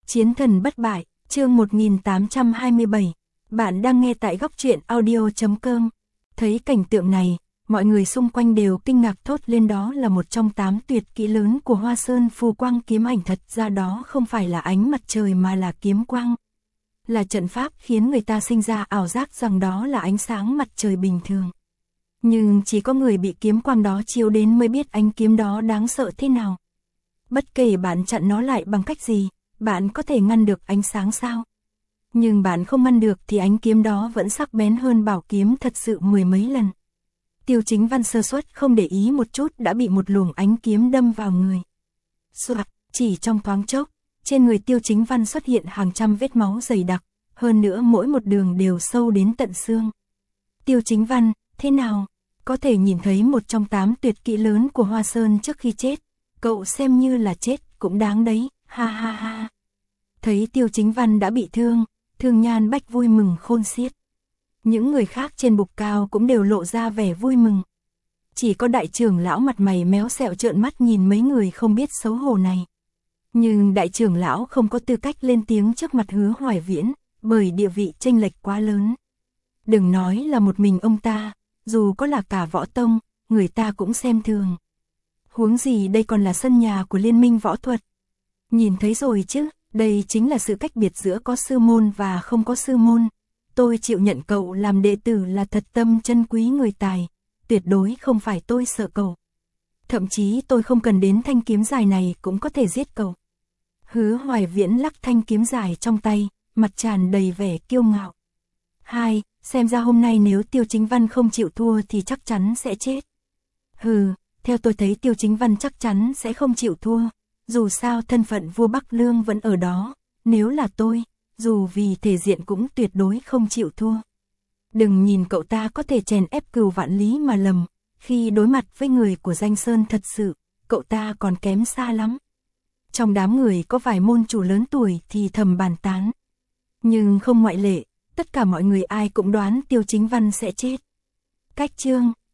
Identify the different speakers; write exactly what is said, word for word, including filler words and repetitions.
Speaker 1: Chiến thần bất bại, chương một nghìn tám trăm hai mươi bảy. Bạn đang nghe tại góc truyện audio chấm com. Thấy cảnh tượng này, mọi người xung quanh đều kinh ngạc thốt lên, đó là một trong tám tuyệt kỹ lớn của Hoa Sơn Phù Quang kiếm ảnh, thật ra đó không phải là ánh mặt trời mà là kiếm quang. Là trận pháp khiến người ta sinh ra ảo giác rằng đó là ánh sáng mặt trời bình thường. Nhưng chỉ có người bị kiếm quang đó chiếu đến mới biết ánh kiếm đó đáng sợ thế nào. Bất kể bạn chặn nó lại bằng cách gì, bạn có thể ngăn được ánh sáng sao? Nhưng bạn không ngăn được thì ánh kiếm đó vẫn sắc bén hơn bảo kiếm thật sự mười mấy lần. Tiêu Chính Văn sơ suất không để ý một chút đã bị một luồng ánh kiếm đâm vào người. Soạt, chỉ trong thoáng chốc, trên người Tiêu Chính Văn xuất hiện hàng trăm vết máu dày đặc, hơn nữa mỗi một đường đều sâu đến tận xương. Tiêu Chính Văn, thế nào? Có thể nhìn thấy một trong tám tuyệt kỹ lớn của Hoa Sơn trước khi chết, cậu xem như là chết cũng đáng đấy, ha ha ha. Thấy Tiêu Chính Văn đã bị thương, Thương Nhan Bách vui mừng khôn xiết. Những người khác trên bục cao cũng đều lộ ra vẻ vui mừng. Chỉ có đại trưởng lão mặt mày méo xẹo trợn mắt nhìn mấy người không biết xấu hổ này. Nhưng đại trưởng lão không có tư cách lên tiếng trước mặt Hứa Hoài Viễn, bởi địa vị chênh lệch quá lớn. Đừng nói là một mình ông ta, dù có là cả võ tông, người ta cũng xem thường. Huống gì đây còn là sân nhà của Liên minh võ thuật. Nhìn thấy rồi chứ, đây chính là sự cách biệt giữa có sư môn và không có sư môn. Tôi chịu nhận cậu làm đệ tử là thật tâm chân quý người tài, tuyệt đối không phải tôi sợ cậu. Thậm chí tôi không cần đến thanh kiếm dài này cũng có thể giết cậu. Hứa Hoài Viễn lắc thanh kiếm dài trong tay, mặt tràn đầy vẻ kiêu ngạo. Hai, xem ra hôm nay nếu Tiêu Chính Văn không chịu thua thì chắc chắn sẽ chết. Hừ, theo tôi thấy Tiêu Chính Văn chắc chắn sẽ không chịu thua. Dù sao thân phận vua Bắc Lương vẫn ở đó, nếu là tôi, dù vì thể diện cũng tuyệt đối không chịu thua. Đừng nhìn cậu ta có thể chèn ép Cửu Vạn Lý mà lầm, khi đối mặt với người của Danh Sơn thật sự, cậu ta còn kém xa lắm. Trong đám người có vài môn chủ lớn tuổi thì thầm bàn tán. Nhưng không ngoại lệ, tất cả mọi người ai cũng đoán Tiêu Chính Văn sẽ chết. Cách chương,